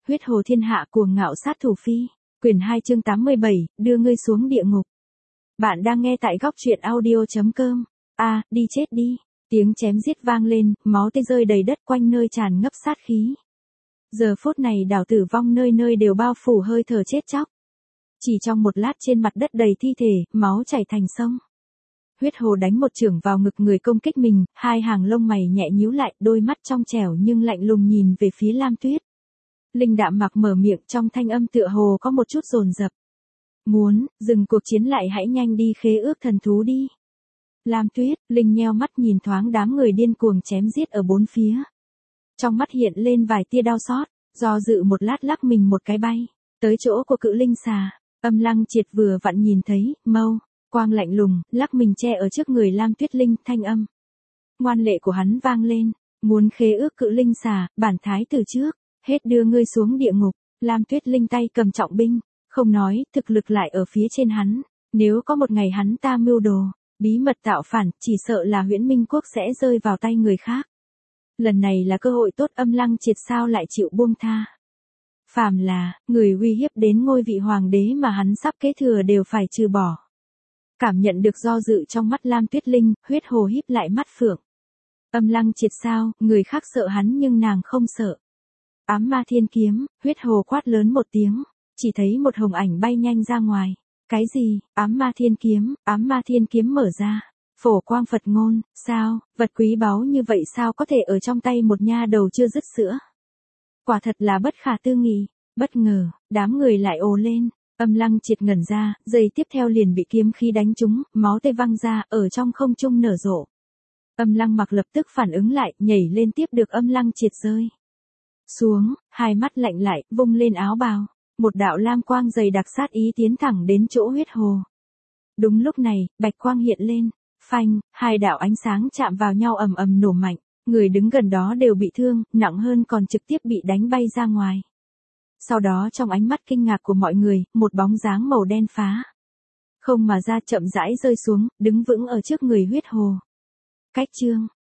Huyết hồ thiên hạ cuồng ngạo sát thủ phi. Quyển 2 chương 87, đưa ngươi xuống địa ngục. Bạn đang nghe tại góc truyện audio.com. Đi chết đi. Tiếng chém giết vang lên, máu tươi rơi đầy đất quanh nơi tràn ngập sát khí. Giờ phút này đảo tử vong nơi nơi đều bao phủ hơi thở chết chóc. Chỉ trong một lát trên mặt đất đầy thi thể, máu chảy thành sông. Huyết hồ đánh một chưởng vào ngực người công kích mình, hai hàng lông mày nhẹ nhíu lại, đôi mắt trong trẻo nhưng lạnh lùng nhìn về phía Lam Tuyết. Linh Đạm Mặc mở miệng, trong thanh âm tựa hồ có một chút dồn dập. Muốn dừng cuộc chiến lại hãy nhanh đi khế ước thần thú đi. Lam Tuyết, Linh nheo mắt nhìn thoáng đám người điên cuồng chém giết ở bốn phía. Trong mắt hiện lên vài tia đau xót, do dự một lát lắc mình một cái bay, tới chỗ của cự linh xà. Âm Lăng Triệt vừa vặn nhìn thấy, mâu quang lạnh lùng, lắc mình che ở trước người Lam Tuyết Linh, thanh âm ngoan lệ của hắn vang lên, muốn khế ước cự linh xà, bản thái từ trước, hết đưa ngươi xuống địa ngục. Lam Tuyết Linh tay cầm trọng binh, không nói, thực lực lại ở phía trên hắn, nếu có một ngày hắn ta mưu đồ, bí mật tạo phản, chỉ sợ là Huyễn Minh Quốc sẽ rơi vào tay người khác. Lần này là cơ hội tốt, Âm Lăng Triệt sao lại chịu buông tha. Phàm là người uy hiếp đến ngôi vị hoàng đế mà hắn sắp kế thừa đều phải trừ bỏ. Cảm nhận được do dự trong mắt Lam Tuyết Linh, huyết hồ híp lại mắt phượng. Âm Lăng Triệt sao, người khác sợ hắn nhưng nàng không sợ. Ám ma thiên kiếm, huyết hồ quát lớn một tiếng, chỉ thấy một hồng ảnh bay nhanh ra ngoài. Cái gì? Ám ma thiên kiếm mở ra. Phổ quang Phật ngôn, sao, vật quý báu như vậy sao có thể ở trong tay một nha đầu chưa dứt sữa? Quả thật là bất khả tư nghị. Bất ngờ, đám người lại ồ lên. Âm Lăng Triệt ngẩn ra, giây tiếp theo liền bị kiếm khí đánh trúng, máu tươi văng ra, ở trong không trung nở rộ. Âm Lăng Mặc lập tức phản ứng lại, nhảy lên tiếp được Âm Lăng Triệt rơi xuống, hai mắt lạnh lại, vung lên áo bào. Một đạo lam quang dày đặc sát ý tiến thẳng đến chỗ huyết hồ. Đúng lúc này, bạch quang hiện lên, phanh, hai đạo ánh sáng chạm vào nhau ầm ầm nổ mạnh, người đứng gần đó đều bị thương, nặng hơn còn trực tiếp bị đánh bay ra ngoài. Sau đó trong ánh mắt kinh ngạc của mọi người, một bóng dáng màu đen phá không mà ra chậm rãi rơi xuống, đứng vững ở trước người huyết hồ. Cách chương